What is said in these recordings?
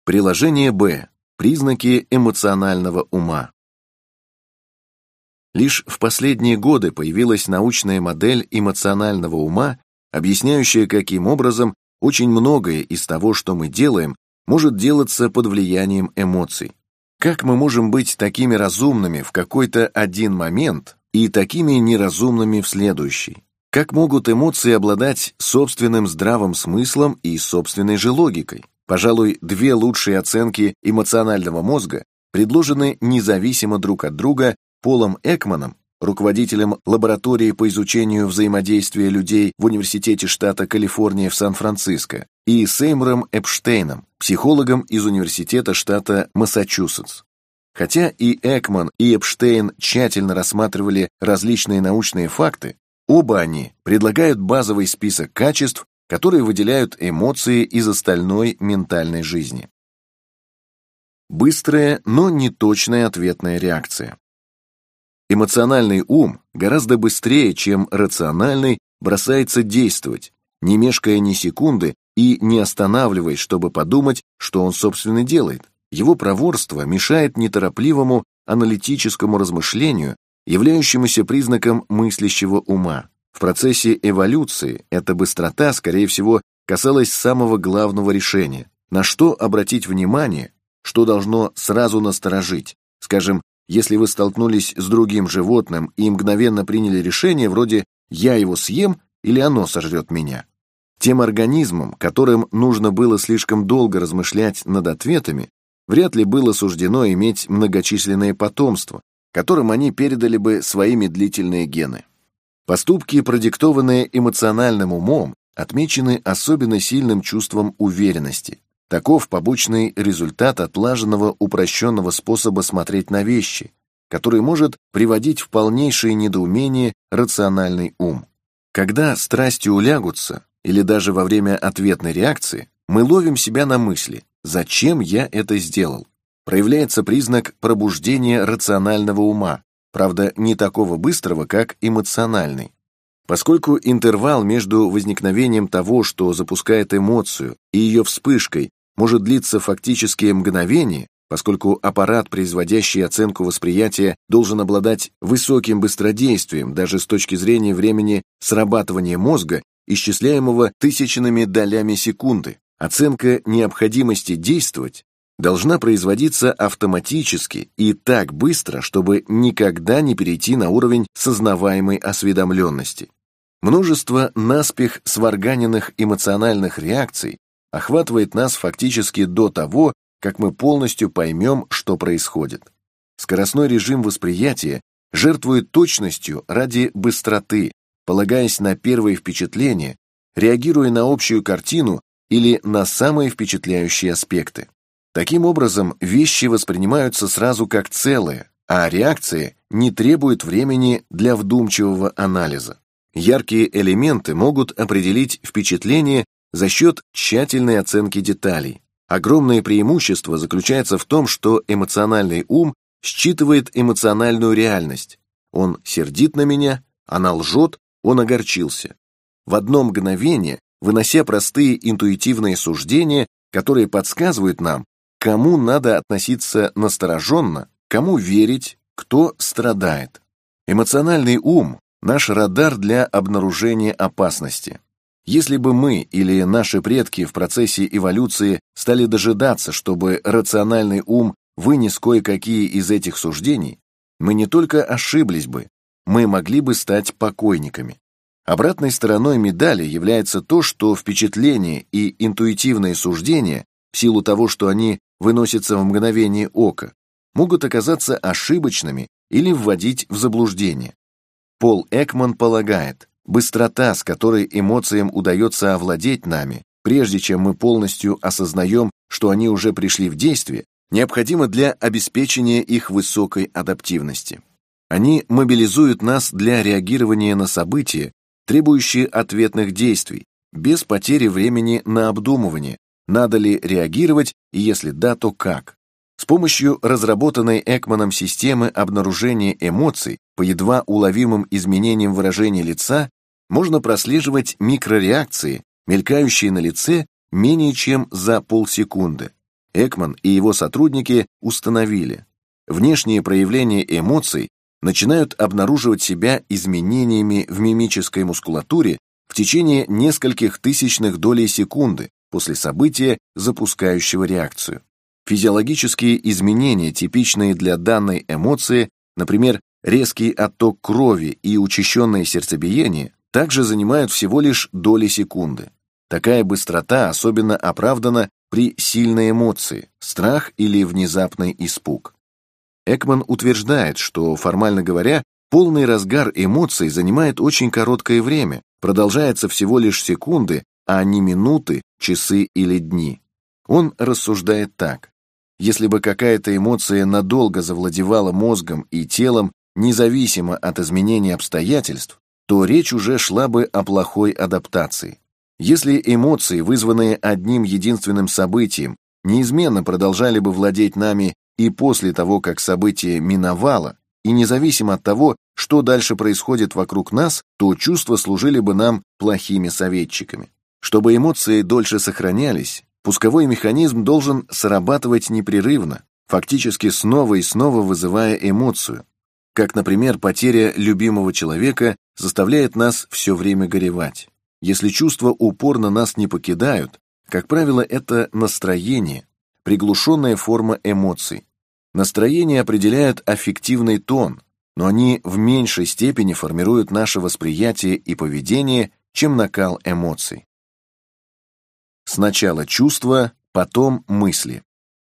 Приложение Б. Признаки эмоционального ума. Лишь в последние годы появилась научная модель эмоционального ума, объясняющая, каким образом очень многое из того, что мы делаем, может делаться под влиянием эмоций. Как мы можем быть такими разумными в какой-то один момент и такими неразумными в следующий? Как могут эмоции обладать собственным здравым смыслом и собственной же логикой? Пожалуй, две лучшие оценки эмоционального мозга предложены независимо друг от друга Полом Экманом, руководителем лаборатории по изучению взаимодействия людей в Университете штата Калифорния в Сан-Франциско, и Сеймуром Эпштейном, психологом из Университета штата Массачусетс. Хотя и Экман, и Эпштейн тщательно рассматривали различные научные факты, оба они предлагают базовый список качеств, которые выделяют эмоции из остальной ментальной жизни. Быстрая, но неточная ответная реакция. Эмоциональный ум гораздо быстрее, чем рациональный, бросается действовать, не мешкая ни секунды и не останавливаясь, чтобы подумать, что он, собственно, делает. Его проворство мешает неторопливому аналитическому размышлению, являющемуся признаком мыслящего ума. В процессе эволюции эта быстрота, скорее всего, касалась самого главного решения. На что обратить внимание, что должно сразу насторожить. Скажем, если вы столкнулись с другим животным и мгновенно приняли решение вроде «я его съем» или «оно сожрет меня». Тем организмам, которым нужно было слишком долго размышлять над ответами, вряд ли было суждено иметь многочисленное потомство, которым они передали бы свои медлительные гены. Поступки, продиктованные эмоциональным умом, отмечены особенно сильным чувством уверенности. Таков побочный результат отлаженного упрощенного способа смотреть на вещи, который может приводить в полнейшее недоумение рациональный ум. Когда страсти улягутся, или даже во время ответной реакции, мы ловим себя на мысли «зачем я это сделал?». Проявляется признак пробуждения рационального ума, правда, не такого быстрого, как эмоциональный. Поскольку интервал между возникновением того, что запускает эмоцию, и ее вспышкой может длиться фактически мгновение, поскольку аппарат, производящий оценку восприятия, должен обладать высоким быстродействием даже с точки зрения времени срабатывания мозга, исчисляемого тысячными долями секунды. Оценка необходимости действовать должна производиться автоматически и так быстро, чтобы никогда не перейти на уровень сознаваемой осведомленности. Множество наспех сварганенных эмоциональных реакций охватывает нас фактически до того, как мы полностью поймем, что происходит. Скоростной режим восприятия жертвует точностью ради быстроты, полагаясь на первые впечатления, реагируя на общую картину или на самые впечатляющие аспекты. Таким образом, вещи воспринимаются сразу как целое, а реакция не требует времени для вдумчивого анализа. Яркие элементы могут определить впечатление за счет тщательной оценки деталей. Огромное преимущество заключается в том, что эмоциональный ум считывает эмоциональную реальность. Он сердит на меня, она лжет, он огорчился. В одно мгновение, вынося простые интуитивные суждения, которые подсказывают нам, к кому надо относиться настороженно, кому верить, кто страдает. Эмоциональный ум – наш радар для обнаружения опасности. Если бы мы или наши предки в процессе эволюции стали дожидаться, чтобы рациональный ум вынес кое-какие из этих суждений, мы не только ошиблись бы, мы могли бы стать покойниками. Обратной стороной медали является то, что впечатления и интуитивные суждения, в силу того, что они выносятся в мгновение ока, могут оказаться ошибочными или вводить в заблуждение. Пол Экман полагает, быстрота, с которой эмоциям удается овладеть нами, прежде чем мы полностью осознаем, что они уже пришли в действие, необходима для обеспечения их высокой адаптивности. Они мобилизуют нас для реагирования на события, требующие ответных действий, без потери времени на обдумывание, надо ли реагировать и если да, то как. С помощью разработанной Экманом системы обнаружения эмоций по едва уловимым изменениям выражения лица можно прослеживать микрореакции, мелькающие на лице менее чем за полсекунды. Экман и его сотрудники установили, внешние проявления эмоций начинают обнаруживать себя изменениями в мимической мускулатуре в течение нескольких тысячных долей секунды после события, запускающего реакцию. Физиологические изменения, типичные для данной эмоции, например, резкий отток крови и учащенное сердцебиение, также занимают всего лишь доли секунды. Такая быстрота особенно оправдана при сильной эмоции, страх или внезапный испуг. Экман утверждает, что, формально говоря, полный разгар эмоций занимает очень короткое время, продолжается всего лишь секунды, а не минуты, часы или дни. Он рассуждает так. Если бы какая-то эмоция надолго завладевала мозгом и телом, независимо от изменения обстоятельств, то речь уже шла бы о плохой адаптации. Если эмоции, вызванные одним единственным событием, неизменно продолжали бы владеть нами и после того, как событие миновало, и независимо от того, что дальше происходит вокруг нас, то чувства служили бы нам плохими советчиками. Чтобы эмоции дольше сохранялись, пусковой механизм должен срабатывать непрерывно, фактически снова и снова вызывая эмоцию, как, например, потеря любимого человека заставляет нас все время горевать. Если чувства упорно нас не покидают, как правило, это настроение, приглушенная форма эмоций. Настроение определяет аффективный тон, но они в меньшей степени формируют наше восприятие и поведение, чем накал эмоций. Сначала чувства, потом мысли.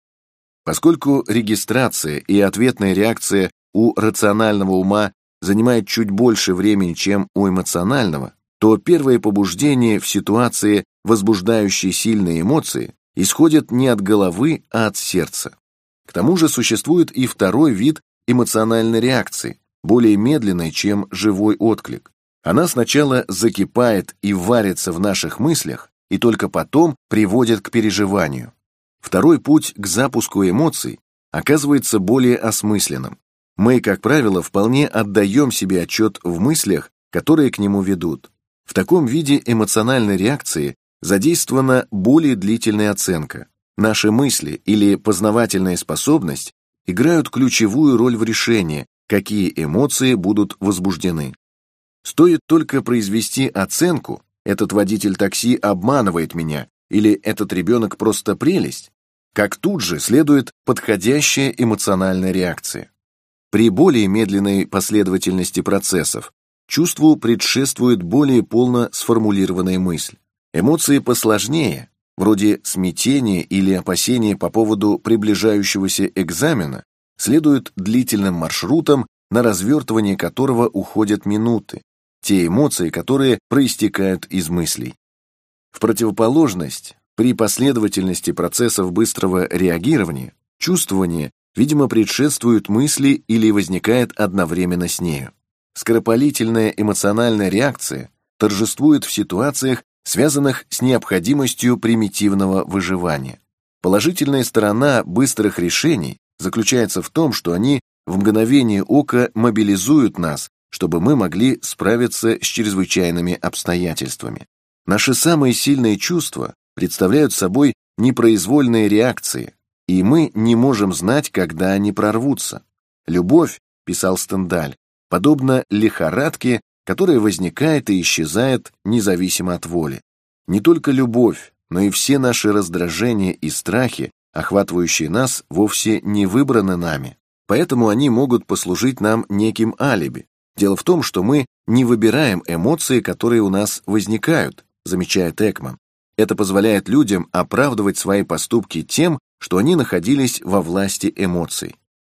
Поскольку регистрация и ответная реакция у рационального ума занимает чуть больше времени, чем у эмоционального, то первое побуждение в ситуации, возбуждающей сильные эмоции, исходит не от головы, а от сердца. К тому же существует и второй вид эмоциональной реакции, более медленной, чем живой отклик. Она сначала закипает и варится в наших мыслях, и только потом приводит к переживанию. Второй путь к запуску эмоций оказывается более осмысленным. Мы, как правило, вполне отдаем себе отчет в мыслях, которые к нему ведут. В таком виде эмоциональной реакции задействована более длительная оценка. Наши мысли или познавательная способность играют ключевую роль в решении, какие эмоции будут возбуждены. Стоит только произвести оценку, этот водитель такси обманывает меня, или этот ребенок просто прелесть, как тут же следует подходящая эмоциональная реакция. При более медленной последовательности процессов чувству предшествует более полно сформулированная мысль. Эмоции посложнее, вроде смятения или опасения по поводу приближающегося экзамена, следуют длительным маршрутам, на развертывание которого уходят минуты, те эмоции, которые проистекают из мыслей. В противоположность, при последовательности процессов быстрого реагирования, чувствование, видимо, предшествует мысли или возникает одновременно с нею. Скоропалительная эмоциональная реакция торжествует в ситуациях, связанных с необходимостью примитивного выживания. Положительная сторона быстрых решений заключается в том, что они в мгновение ока мобилизуют нас, чтобы мы могли справиться с чрезвычайными обстоятельствами. Наши самые сильные чувства представляют собой непроизвольные реакции, и мы не можем знать, когда они прорвутся. Любовь, писал Стендаль, подобна лихорадке, которая возникает и исчезает независимо от воли. Не только любовь, но и все наши раздражения и страхи, охватывающие нас, вовсе не выбраны нами. Поэтому они могут послужить нам неким алиби. Дело в том, что мы не выбираем эмоции, которые у нас возникают, замечает Экман. Это позволяет людям оправдывать свои поступки тем, что они находились во власти эмоций.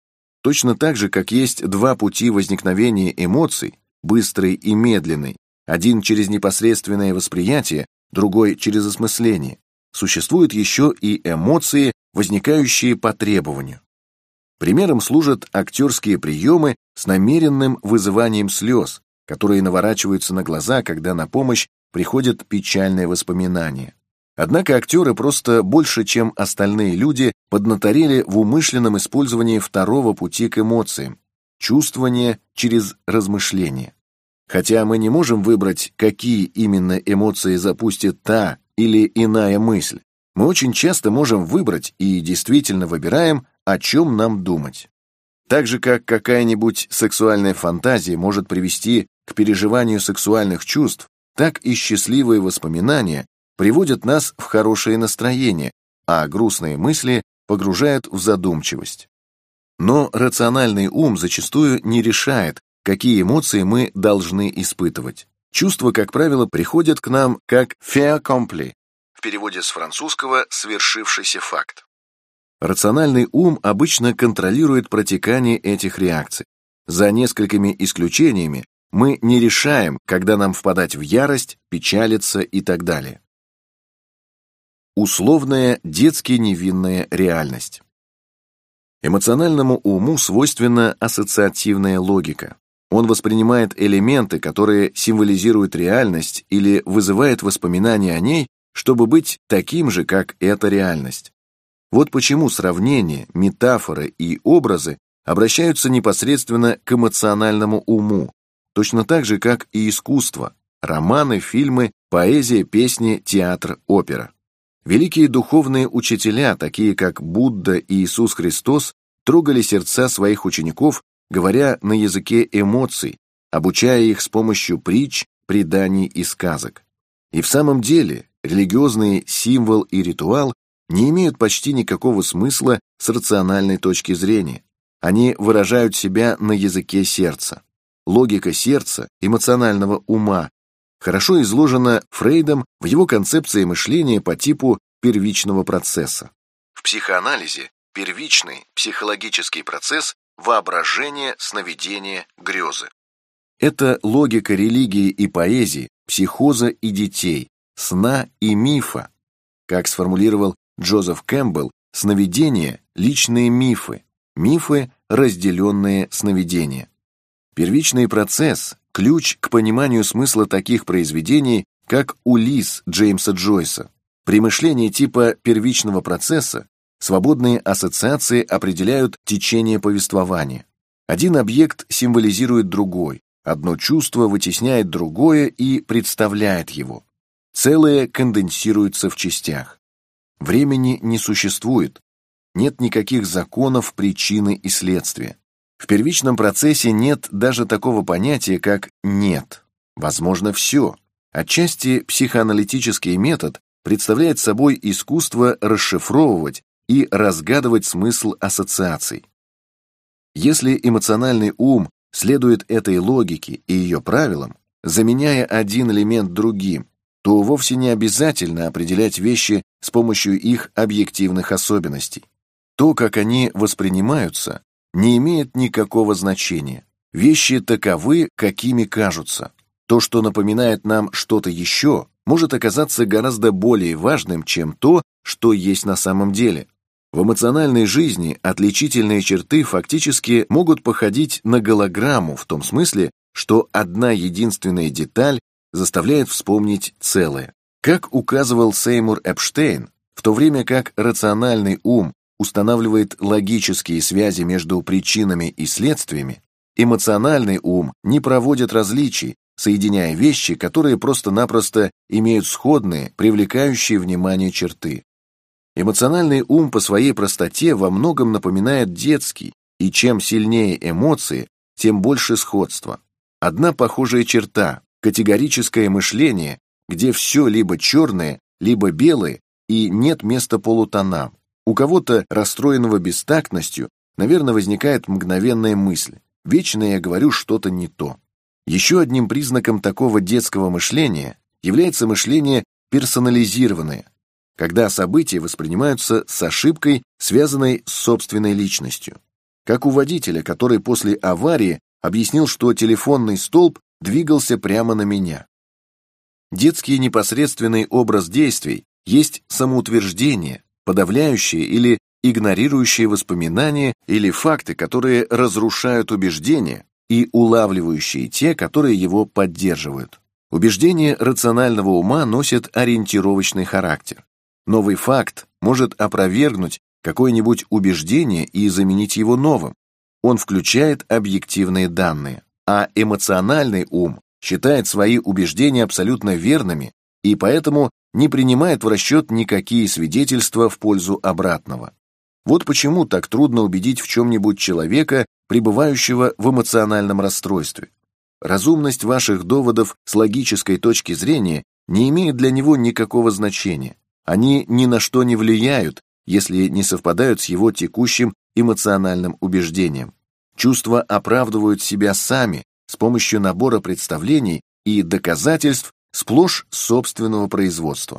Точно так же, как есть два пути возникновения эмоций, быстрый и медленный, один через непосредственное восприятие, другой через осмысление, существуют еще и эмоции, возникающие по требованию. Примером служат актерские приемы с намеренным вызыванием слез, которые наворачиваются на глаза, когда на помощь приходят печальные воспоминания. Однако актеры просто больше, чем остальные люди, поднаторели в умышленном использовании второго пути к эмоциям – чувствования через размышление. Хотя мы не можем выбрать, какие именно эмоции запустит та или иная мысль, Мы очень часто можем выбрать и действительно выбираем, о чем нам думать. Так же, как какая-нибудь сексуальная фантазия может привести к переживанию сексуальных чувств, так и счастливые воспоминания приводят нас в хорошее настроение, а грустные мысли погружают в задумчивость. Но рациональный ум зачастую не решает, какие эмоции мы должны испытывать. Чувства, как правило, приходят к нам как fait accompli, в переводе с французского «свершившийся факт». Рациональный ум обычно контролирует протекание этих реакций. За несколькими исключениями мы не решаем, когда нам впадать в ярость, печалиться и так далее. Условная детски невинная реальность. Эмоциональному уму свойственна ассоциативная логика. Он воспринимает элементы, которые символизируют реальность или вызывают воспоминания о ней, чтобы быть таким же, как эта реальность. Вот почему сравнения, метафоры и образы обращаются непосредственно к эмоциональному уму, точно так же, как и искусство, романы, фильмы, поэзия, песни, театр, опера. Великие духовные учителя, такие как Будда и Иисус Христос, трогали сердца своих учеников, говоря на языке эмоций, обучая их с помощью притч, преданий и сказок. И в самом деле религиозный символ и ритуал не имеют почти никакого смысла с рациональной точки зрения. Они выражают себя на языке сердца. Логика сердца, эмоционального ума, хорошо изложена Фрейдом в его концепции мышления по типу первичного процесса. В психоанализе первичный психологический процесс воображения, сновидения, грезы. Это логика религии и поэзии, психоза и детей, сна и мифа. Как сформулировал Джозеф Кэмпбелл, сновидения – личные мифы, мифы – разделенные сновидения. Первичный процесс – ключ к пониманию смысла таких произведений, как «Улисс» Джеймса Джойса. При мышлении типа первичного процесса свободные ассоциации определяют течение повествования. Один объект символизирует другой, одно чувство вытесняет другое и представляет его. Целое конденсируется в частях. Времени не существует, нет никаких законов причины и следствия. В первичном процессе нет даже такого понятия, как «нет». Возможно все. Отчасти психоаналитический метод представляет собой искусство расшифровывать и разгадывать смысл ассоциаций. Если эмоциональный ум следует этой логике и ее правилам, заменяя один элемент другим, то вовсе не обязательно определять вещи с помощью их объективных особенностей. То, как они воспринимаются, не имеет никакого значения. Вещи таковы, какими кажутся. То, что напоминает нам что-то еще, может оказаться гораздо более важным, чем то, что есть на самом деле. В эмоциональной жизни отличительные черты фактически могут походить на голограмму в том смысле, что одна единственная деталь заставляет вспомнить целое. Как указывал Сеймур Эпштейн, в то время как рациональный ум устанавливает логические связи между причинами и следствиями, эмоциональный ум не проводит различий, соединяя вещи, которые просто-напросто имеют сходные, привлекающие внимание черты. Эмоциональный ум по своей простоте во многом напоминает детский, и чем сильнее эмоции, тем больше сходства. Одна похожая черта – категорическое мышление, где все либо черное, либо белое, и нет места полутонам. У кого-то, расстроенного бестактностью, наверное, возникает мгновенная мысль: «Вечно я говорю что-то не то». Еще одним признаком такого детского мышления является мышление персонализированное, когда события воспринимаются с ошибкой, связанной с собственной личностью. Как у водителя, который после аварии объяснил, что телефонный столб двигался прямо на меня. Детский непосредственный образ действий есть самоутверждение, подавляющее или игнорирующее воспоминания или факты, которые разрушают убеждения, и улавливающие те, которые его поддерживают. Убеждения рационального ума носят ориентировочный характер. Новый факт может опровергнуть какое-нибудь убеждение и заменить его новым. Он включает объективные данные, а эмоциональный ум считает свои убеждения абсолютно верными и поэтому не принимает в расчет никакие свидетельства в пользу обратного. Вот почему так трудно убедить в чем-нибудь человека, пребывающего в эмоциональном расстройстве. Разумность ваших доводов с логической точки зрения не имеет для него никакого значения. Они ни на что не влияют, если не совпадают с его текущим эмоциональным убеждением. Чувства оправдывают себя сами с помощью набора представлений и доказательств сплошь собственного производства.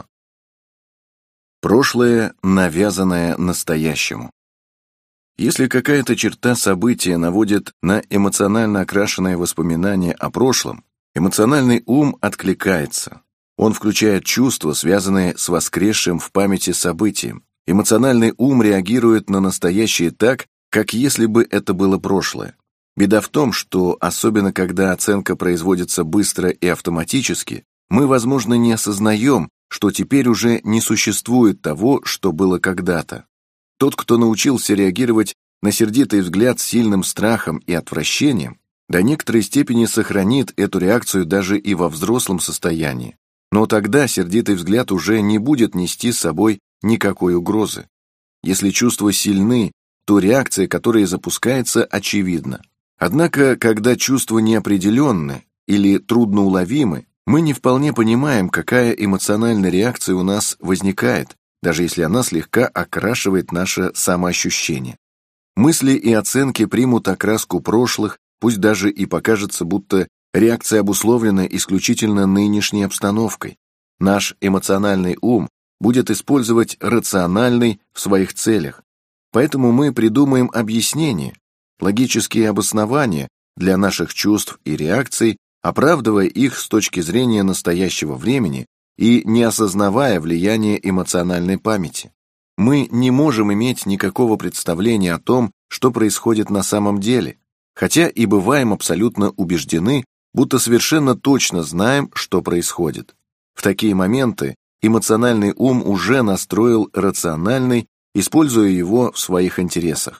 Прошлое, навязанное настоящему. Если какая-то черта события наводит на эмоционально окрашенное воспоминание о прошлом, эмоциональный ум откликается. Он включает чувства, связанные с воскресшим в памяти событием. Эмоциональный ум реагирует на настоящее так, как если бы это было прошлое. Беда в том, что, особенно когда оценка производится быстро и автоматически, мы, возможно, не осознаем, что теперь уже не существует того, что было когда-то. Тот, кто научился реагировать на сердитый взгляд с сильным страхом и отвращением, до некоторой степени сохранит эту реакцию даже и во взрослом состоянии. Но тогда сердитый взгляд уже не будет нести с собой никакой угрозы. Если чувства сильны, то реакция, которая запускается, очевидна. Однако, когда чувства неопределенны или трудноуловимы, мы не вполне понимаем, какая эмоциональная реакция у нас возникает, даже если она слегка окрашивает наше самоощущение. Мысли и оценки примут окраску прошлых, пусть даже и покажется, будто реакция обусловлена исключительно нынешней обстановкой. Наш эмоциональный ум будет использовать рациональный в своих целях. Поэтому мы придумаем объяснение, логические обоснования для наших чувств и реакций, оправдывая их с точки зрения настоящего времени и не осознавая влияние эмоциональной памяти. Мы не можем иметь никакого представления о том, что происходит на самом деле, хотя и бываем абсолютно убеждены, будто совершенно точно знаем, что происходит. В такие моменты эмоциональный ум уже настроил рациональный, используя его в своих интересах.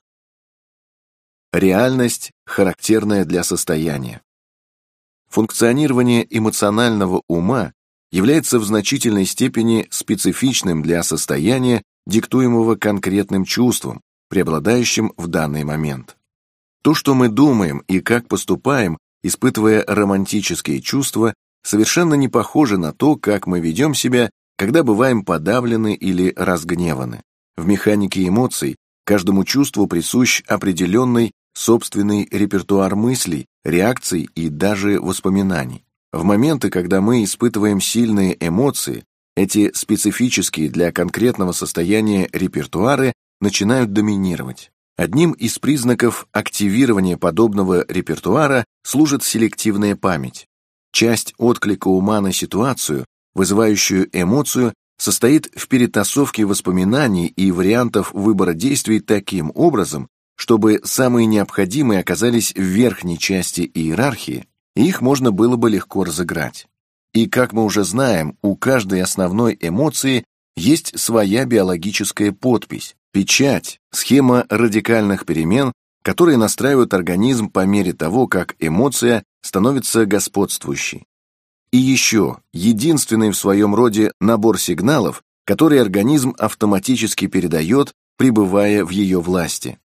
Реальность, характерная для состояния. Функционирование эмоционального ума является в значительной степени специфичным для состояния, диктуемого конкретным чувством, преобладающим в данный момент. То, что мы думаем и как поступаем, испытывая романтические чувства, совершенно не похоже на то, как мы ведем себя, когда бываем подавлены или разгневаны. В механике эмоций каждому чувству присущ определенный собственный репертуар мыслей, реакций и даже воспоминаний. В моменты, когда мы испытываем сильные эмоции, эти специфические для конкретного состояния репертуары начинают доминировать. Одним из признаков активирования подобного репертуара служит селективная память. Часть отклика ума на ситуацию, вызывающую эмоцию, состоит в перетасовке воспоминаний и вариантов выбора действий таким образом, чтобы самые необходимые оказались в верхней части иерархии, и их можно было бы легко разыграть. И, как мы уже знаем, у каждой основной эмоции есть своя биологическая подпись, печать, схема радикальных перемен, которые настраивают организм по мере того, как эмоция становится господствующей. И еще, единственный в своем роде набор сигналов, который организм автоматически передает, пребывая в ее власти.